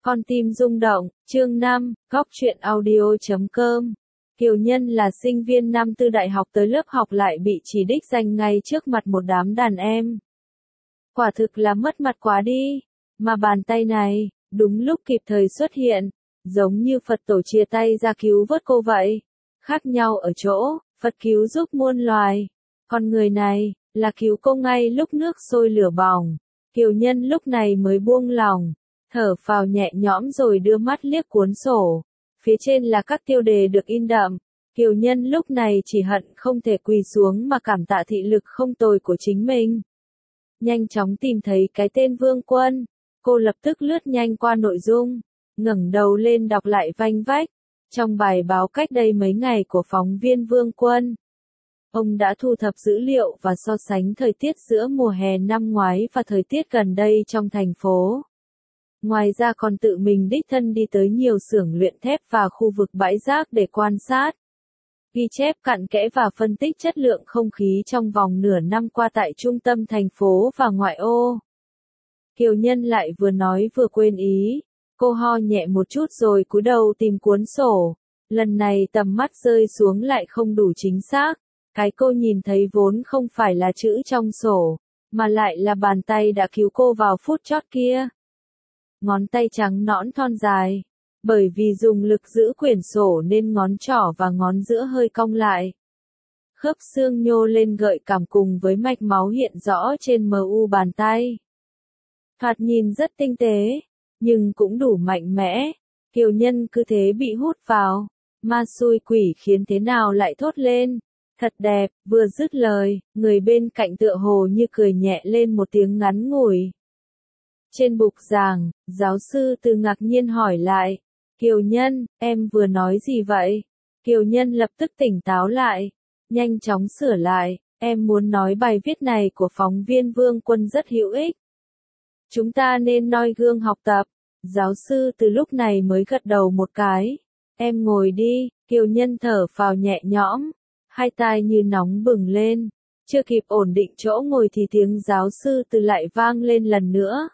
Con tim rung động, chương 5, góc truyện audio.com. Kiều Nhân là sinh viên năm tư đại học tới lớp học lại bị chỉ đích danh ngay trước mặt một đám đàn em. Quả thực là mất mặt quá đi, mà bàn tay này, đúng lúc kịp thời xuất hiện, giống như Phật tổ chia tay ra cứu vớt cô vậy. Khác nhau ở chỗ, Phật cứu giúp muôn loài, còn người này, là cứu cô ngay lúc nước sôi lửa bỏng. Kiều Nhân lúc này mới buông lòng, thở phào nhẹ nhõm rồi đưa mắt liếc cuốn sổ. Phía trên là các tiêu đề được in đậm. Kiều Nhân lúc này chỉ hận không thể quỳ xuống mà cảm tạ thị lực không tồi của chính mình. Nhanh chóng tìm thấy cái tên Vương Quân, cô lập tức lướt nhanh qua nội dung, ngẩng đầu lên đọc lại vanh vách. Trong bài báo cách đây mấy ngày của phóng viên Vương Quân, ông đã thu thập dữ liệu và so sánh thời tiết giữa mùa hè năm ngoái và thời tiết gần đây trong thành phố. Ngoài ra còn tự mình đích thân đi tới nhiều xưởng luyện thép và khu vực bãi rác để quan sát, ghi chép cặn kẽ và phân tích chất lượng không khí trong vòng nửa năm qua tại trung tâm thành phố và ngoại ô. Kiều Nhân lại vừa nói vừa quên ý, cô ho nhẹ một chút rồi cúi đầu tìm cuốn sổ. Lần này tầm mắt rơi xuống lại không đủ chính xác, cái cô nhìn thấy vốn không phải là chữ trong sổ, mà lại là bàn tay đã cứu cô vào phút chót kia. Ngón tay trắng nõn thon dài, bởi vì dùng lực giữ quyển sổ nên ngón trỏ và ngón giữa hơi cong lại. Khớp xương nhô lên gợi cảm cùng với mạch máu hiện rõ trên mu bàn tay. Thoạt nhìn rất tinh tế, nhưng cũng đủ mạnh mẽ. Kiều Nhân cứ thế bị hút vào, ma xui quỷ khiến thế nào lại thốt lên. Thật đẹp, vừa dứt lời, người bên cạnh tựa hồ như cười nhẹ lên một tiếng ngắn ngủi. Trên bục giảng, giáo sư Từ ngạc nhiên hỏi lại, Kiều Nhân, em vừa nói gì vậy? Kiều Nhân lập tức tỉnh táo lại, nhanh chóng sửa lại, em muốn nói bài viết này của phóng viên Vương Quân rất hữu ích. Chúng ta nên noi gương học tập. Giáo sư Từ lúc này mới gật đầu một cái. Em ngồi đi, Kiều Nhân thở phào nhẹ nhõm, hai tai như nóng bừng lên. Chưa kịp ổn định chỗ ngồi thì tiếng giáo sư Từ lại vang lên lần nữa.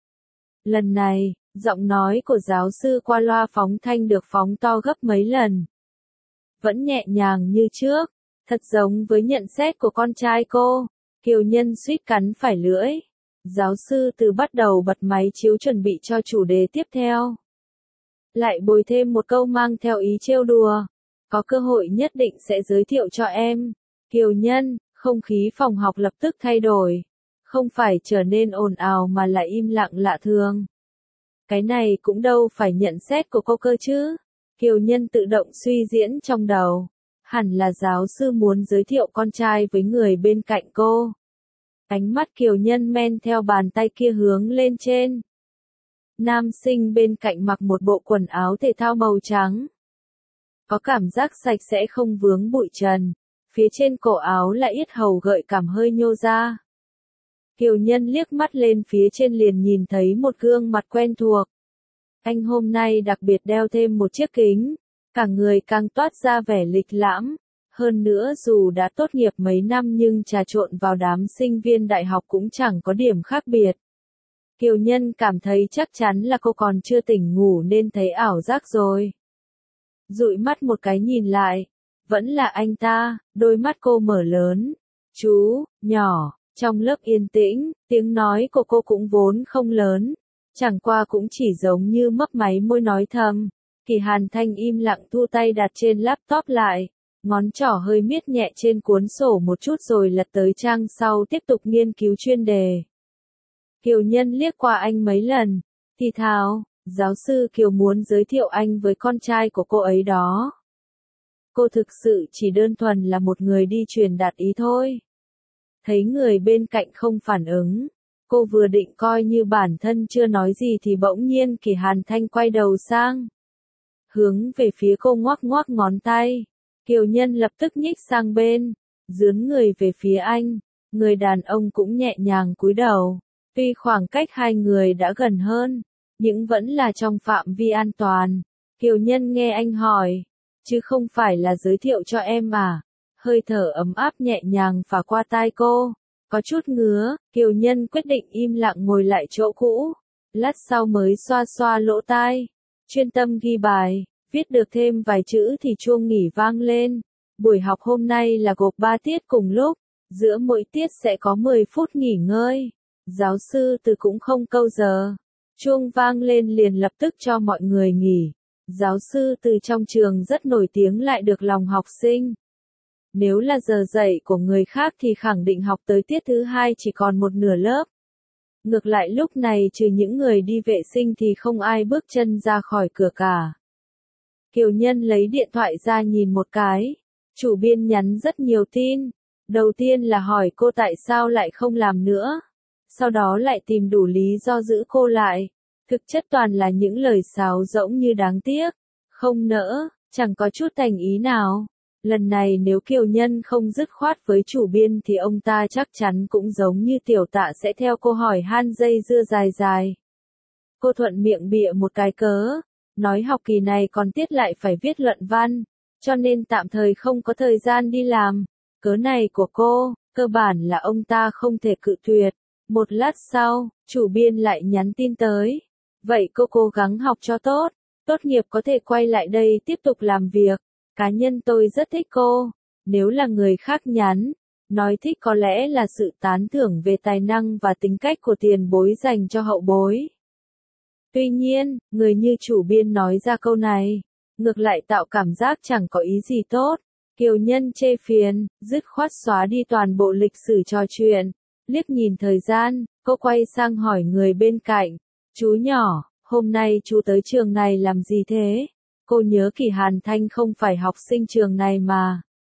Lần này, giọng nói của giáo sư qua loa phóng thanh được phóng to gấp mấy lần. Vẫn nhẹ nhàng như trước, thật giống với nhận xét của con trai cô. Kiều Nhân suýt cắn phải lưỡi. Giáo sư Từ bắt đầu bật máy chiếu chuẩn bị cho chủ đề tiếp theo. Lại bồi thêm một câu mang theo ý trêu đùa. Có cơ hội nhất định sẽ giới thiệu cho em. Kiều Nhân, không khí phòng học lập tức thay đổi. Không phải trở nên ồn ào mà lại im lặng lạ thường. Cái này cũng đâu phải nhận xét của cô cơ chứ. Kiều Nhân tự động suy diễn trong đầu. Hẳn là giáo sư muốn giới thiệu con trai với người bên cạnh cô. Ánh mắt Kiều Nhân men theo bàn tay kia hướng lên trên. Nam sinh bên cạnh mặc một bộ quần áo thể thao màu trắng. Có cảm giác sạch sẽ không vướng bụi trần. Phía trên cổ áo là yết hầu gợi cảm hơi nhô ra. Kiều Nhân liếc mắt lên phía trên liền nhìn thấy một gương mặt quen thuộc. Anh hôm nay đặc biệt đeo thêm một chiếc kính, cả người càng toát ra vẻ lịch lãm. Hơn nữa dù đã tốt nghiệp mấy năm nhưng trà trộn vào đám sinh viên đại học cũng chẳng có điểm khác biệt. Kiều Nhân cảm thấy chắc chắn là cô còn chưa tỉnh ngủ nên thấy ảo giác rồi. Dụi mắt một cái nhìn lại, vẫn là anh ta, đôi mắt cô mở lớn. Chú, nhỏ. Trong lớp yên tĩnh, tiếng nói của cô cũng vốn không lớn, chẳng qua cũng chỉ giống như mấp máy môi nói thầm. Kỳ Hàn Thanh im lặng thu tay đặt trên laptop lại, ngón trỏ hơi miết nhẹ trên cuốn sổ một chút rồi lật tới trang sau tiếp tục nghiên cứu chuyên đề. Kiều Nhân liếc qua anh mấy lần, thì thào, giáo sư Kiều muốn giới thiệu anh với con trai của cô ấy đó. Cô thực sự chỉ đơn thuần là một người đi truyền đạt ý thôi. Thấy người bên cạnh không phản ứng, cô vừa định coi như bản thân chưa nói gì thì bỗng nhiên Kỳ Hàn Thanh quay đầu sang. Hướng về phía cô ngoắc ngoắc ngón tay, Kiều Nhân lập tức nhích sang bên, dướn người về phía anh, người đàn ông cũng nhẹ nhàng cúi đầu. Tuy khoảng cách hai người đã gần hơn, nhưng vẫn là trong phạm vi an toàn. Kiều Nhân nghe anh hỏi, chứ không phải là giới thiệu cho em à? Hơi thở ấm áp nhẹ nhàng phả qua tai cô, có chút ngứa. Kiều Nhân quyết định im lặng ngồi lại chỗ cũ. lát sau mới xoa xoa lỗ tai, chuyên tâm ghi bài, viết được thêm vài chữ thì chuông nghỉ vang lên. Buổi học hôm nay là gộp 3 tiết cùng lúc, giữa mỗi tiết sẽ có 10 phút nghỉ ngơi. Giáo sư Từ cũng không câu giờ. Chuông vang lên liền lập tức cho mọi người nghỉ. Giáo sư Từ trong trường rất nổi tiếng lại được lòng học sinh. Nếu là giờ dạy của người khác thì khẳng định học tới tiết thứ 2 chỉ còn một nửa lớp. Ngược lại lúc này trừ những người đi vệ sinh thì không ai bước chân ra khỏi cửa cả. Kiều Nhân lấy điện thoại ra nhìn một cái. Chủ biên nhắn rất nhiều tin. Đầu tiên là hỏi cô tại sao lại không làm nữa. Sau đó lại tìm đủ lý do giữ cô lại. Thực chất toàn là những lời sáo rỗng như đáng tiếc, không nỡ, chẳng có chút thành ý nào. Lần này nếu Kiều Nhân không dứt khoát với chủ biên thì ông ta chắc chắn cũng giống như Tiểu Tạ sẽ theo cô hỏi han dây dưa dài dài. Cô thuận miệng bịa một cái cớ, nói học kỳ này còn tiết lại phải viết luận văn, cho nên tạm thời không có thời gian đi làm. Cớ này của cô, cơ bản là ông ta không thể cự tuyệt. Một lát sau, chủ biên lại nhắn tin tới. Vậy cô cố gắng học cho tốt, tốt nghiệp có thể quay lại đây tiếp tục làm việc. Cá nhân tôi rất thích cô. Nếu là người khác nhắn, nói thích có lẽ là sự tán thưởng về tài năng và tính cách của tiền bối dành cho hậu bối. Tuy nhiên, người như chủ biên nói ra câu này, ngược lại tạo cảm giác chẳng có ý gì tốt. Kiều Nhân chê phiền, dứt khoát xóa đi toàn bộ lịch sử trò chuyện. Liếc nhìn thời gian, cô quay sang hỏi người bên cạnh. Chú nhỏ, hôm nay chú tới trường này làm gì thế? Cô nhớ Kỳ Hàn Thanh không phải học sinh trường này mà.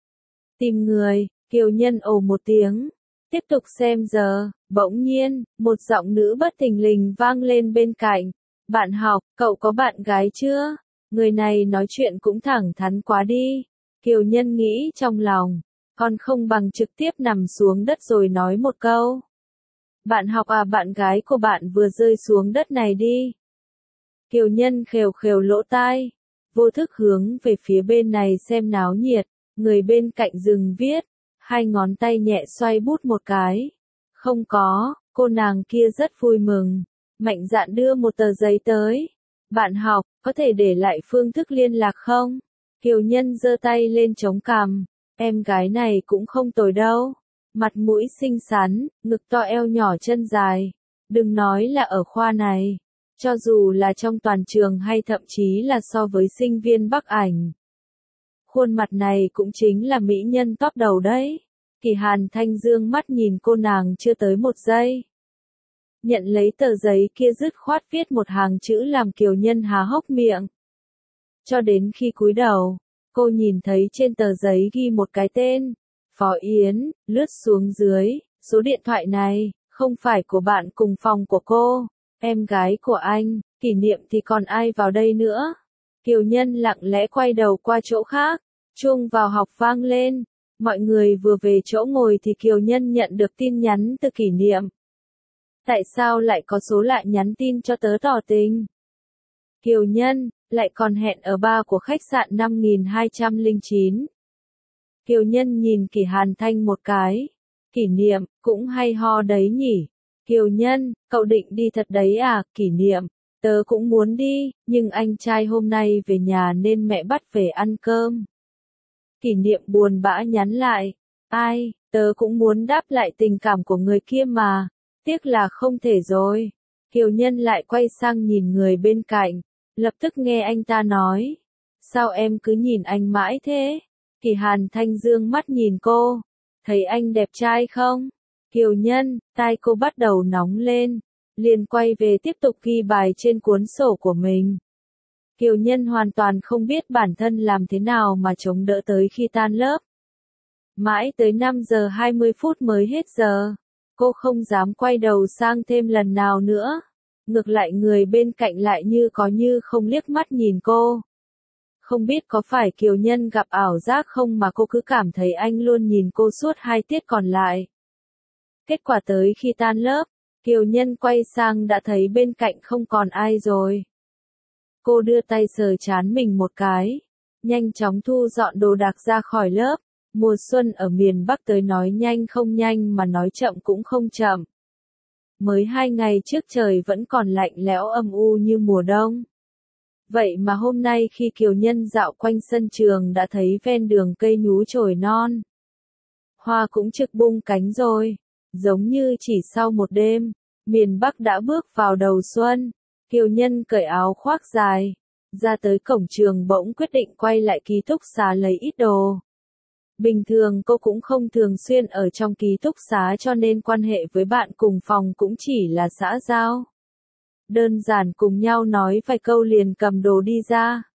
Tìm người, Kiều Nhân ồ một tiếng. Tiếp tục xem giờ, bỗng nhiên, một giọng nữ bất thình lình vang lên bên cạnh. Bạn học, cậu có bạn gái chưa? Người này nói chuyện cũng thẳng thắn quá đi. Kiều Nhân nghĩ trong lòng, còn không bằng trực tiếp nằm xuống đất rồi nói một câu. Bạn học à, bạn gái của bạn vừa rơi xuống đất này đi. Kiều Nhân khều khều lỗ tai, vô thức hướng về phía bên này xem náo nhiệt, người bên cạnh dừng viết, hai ngón tay nhẹ xoay bút một cái. Không có, cô nàng kia rất vui mừng, mạnh dạn đưa một tờ giấy tới. Bạn học, có thể để lại phương thức liên lạc không? Kiều Nhân giơ tay lên chống cằm, em gái này cũng không tồi đâu. Mặt mũi xinh xắn, ngực to eo nhỏ chân dài. Đừng nói là ở khoa này, cho dù là trong toàn trường hay thậm chí là so với sinh viên Bắc Ảnh. Khuôn mặt này cũng chính là mỹ nhân top đầu đấy. Kỳ Hàn Thanh dương mắt nhìn cô nàng chưa tới một giây. Nhận lấy tờ giấy kia dứt khoát viết một hàng chữ làm Kiều Nhân há hốc miệng. Cho đến khi cúi đầu, cô nhìn thấy trên tờ giấy ghi một cái tên. Phó Yến, lướt xuống dưới, số điện thoại này, không phải của bạn cùng phòng của cô, em gái của anh, Kỷ Niệm thì còn ai vào đây nữa. Kiều Nhân lặng lẽ quay đầu qua chỗ khác, chuông vào học vang lên, mọi người vừa về chỗ ngồi thì Kiều Nhân nhận được tin nhắn từ Kỷ Niệm. Tại sao lại có số lạ nhắn tin cho tớ tỏ tình? Kiều Nhân, lại còn hẹn ở bar của khách sạn 5209. Kiều Nhân nhìn Kỷ Hàn Thanh một cái. Kỷ Niệm, cũng hay ho đấy nhỉ. Kiều Nhân, cậu định đi thật đấy à? Kỷ Niệm, tớ cũng muốn đi, nhưng anh trai hôm nay về nhà nên mẹ bắt về ăn cơm. Kỷ Niệm buồn bã nhắn lại. Ai, tớ cũng muốn đáp lại tình cảm của người kia mà. Tiếc là không thể rồi. Kiều Nhân lại quay sang nhìn người bên cạnh. Lập tức nghe anh ta nói. Sao em cứ nhìn anh mãi thế? Kỳ Hàn Thanh dương mắt nhìn cô. Thấy anh đẹp trai không? Kiều Nhân, tai cô bắt đầu nóng lên. Liền quay về tiếp tục ghi bài trên cuốn sổ của mình. Kiều Nhân hoàn toàn không biết bản thân làm thế nào mà chống đỡ tới khi tan lớp. Mãi tới 5 giờ 20 phút mới hết giờ. Cô không dám quay đầu sang thêm lần nào nữa. Ngược lại người bên cạnh lại như có như không liếc mắt nhìn cô. Không biết có phải Kiều Nhân gặp ảo giác không mà cô cứ cảm thấy anh luôn nhìn cô suốt 2 tiết còn lại. Kết quả tới khi tan lớp, Kiều Nhân quay sang đã thấy bên cạnh không còn ai rồi. Cô đưa tay sờ trán mình một cái, nhanh chóng thu dọn đồ đạc ra khỏi lớp. Mùa xuân ở miền Bắc tới nói nhanh không nhanh mà nói chậm cũng không chậm. Mới 2 ngày trước trời vẫn còn lạnh lẽo âm u như mùa đông. Vậy mà hôm nay khi Kiều Nhân dạo quanh sân trường đã thấy ven đường cây nhú chồi non. Hoa cũng trực bung cánh rồi. Giống như chỉ sau một đêm, miền Bắc đã bước vào đầu xuân. Kiều Nhân cởi áo khoác dài, ra tới cổng trường bỗng quyết định quay lại ký túc xá lấy ít đồ. Bình thường cô cũng không thường xuyên ở trong ký túc xá cho nên quan hệ với bạn cùng phòng cũng chỉ là xã giao. Đơn giản cùng nhau nói vài câu liền cầm đồ đi ra.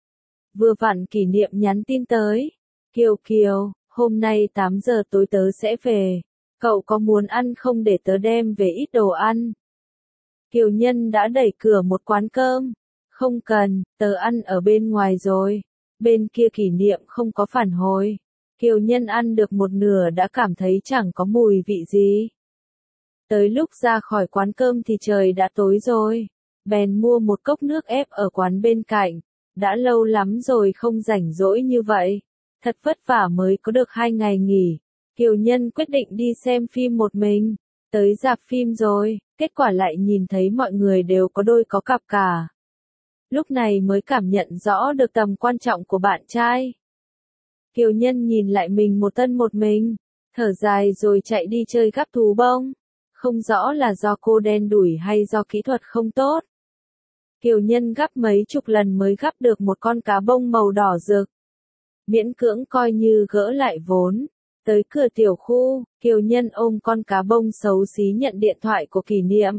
Vừa vặn Kỷ Niệm nhắn tin tới. Kiều Kiều, hôm nay 8 giờ tối tớ sẽ về. Cậu có muốn ăn không để tớ đem về ít đồ ăn? Kiều Nhân đã đẩy cửa một quán cơm. Không cần, tớ ăn ở bên ngoài rồi. Bên kia Kỷ Niệm không có phản hồi. Kiều Nhân ăn được một nửa đã cảm thấy chẳng có mùi vị gì. Tới lúc ra khỏi quán cơm thì trời đã tối rồi. Bèn mua một cốc nước ép ở quán bên cạnh. Đã lâu lắm rồi không rảnh rỗi như vậy. Thật vất vả mới có được 2 ngày nghỉ. Kiều Nhân quyết định đi xem phim một mình. Tới rạp phim rồi, kết quả lại nhìn thấy mọi người đều có đôi có cặp cả. Lúc này mới cảm nhận rõ được tầm quan trọng của bạn trai. Kiều Nhân nhìn lại mình một thân một mình, thở dài rồi chạy đi chơi gắp thú bông. Không rõ là do cô đen đủi hay do kỹ thuật không tốt. Kiều Nhân gắp mấy chục lần mới gắp được một con cá bông màu đỏ rực. Miễn cưỡng coi như gỡ lại vốn. Tới cửa tiểu khu, Kiều Nhân ôm con cá bông xấu xí nhận điện thoại của Kỷ Niệm.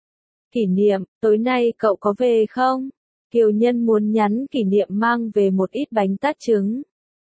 Kỷ Niệm, tối nay cậu có về không? Kiều Nhân muốn nhắn Kỷ Niệm mang về một ít bánh tát trứng.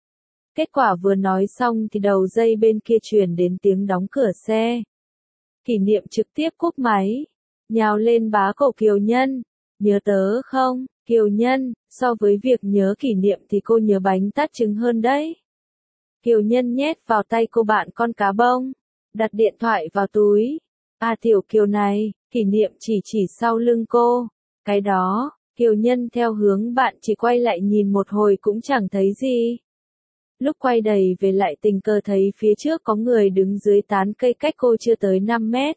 Kết quả vừa nói xong thì đầu dây bên kia truyền đến tiếng đóng cửa xe. Kỷ Niệm trực tiếp cúp máy, nhào lên bá cổ Kiều Nhân. Nhớ tớ không, Kiều Nhân, so với việc nhớ Kỷ Niệm thì cô nhớ bánh tát trứng hơn đấy. Kiều Nhân nhét vào tay cô bạn con cá bông, đặt điện thoại vào túi. À tiểu Kiều này, Kỷ Niệm chỉ sau lưng cô. Cái đó, Kiều Nhân theo hướng bạn chỉ quay lại nhìn một hồi cũng chẳng thấy gì. Lúc quay đầy về lại tình cờ thấy phía trước có người đứng dưới tán cây cách cô chưa tới 5 mét.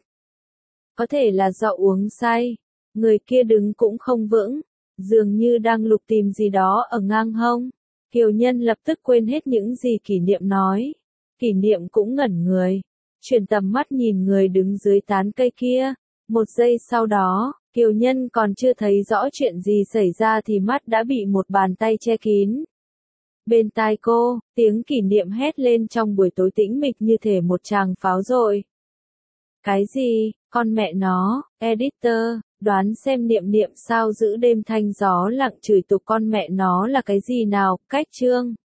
Có thể là do uống say, người kia đứng cũng không vững, dường như đang lục tìm gì đó ở ngang hông. Kiều Nhân lập tức quên hết những gì Kỷ Niệm nói. Kỷ Niệm cũng ngẩn người, chuyển tầm mắt nhìn người đứng dưới tán cây kia. Một giây sau đó, Kiều Nhân còn chưa thấy rõ chuyện gì xảy ra thì mắt đã bị một bàn tay che kín. Bên tai cô, tiếng Kỷ Niệm hét lên trong buổi tối tĩnh mịch như thể một tràng pháo dội. Cái gì, con mẹ nó, editor, đoán xem Niệm Niệm sao giữ đêm thanh gió lặng chửi tục con mẹ nó là cái gì nào, cách chương.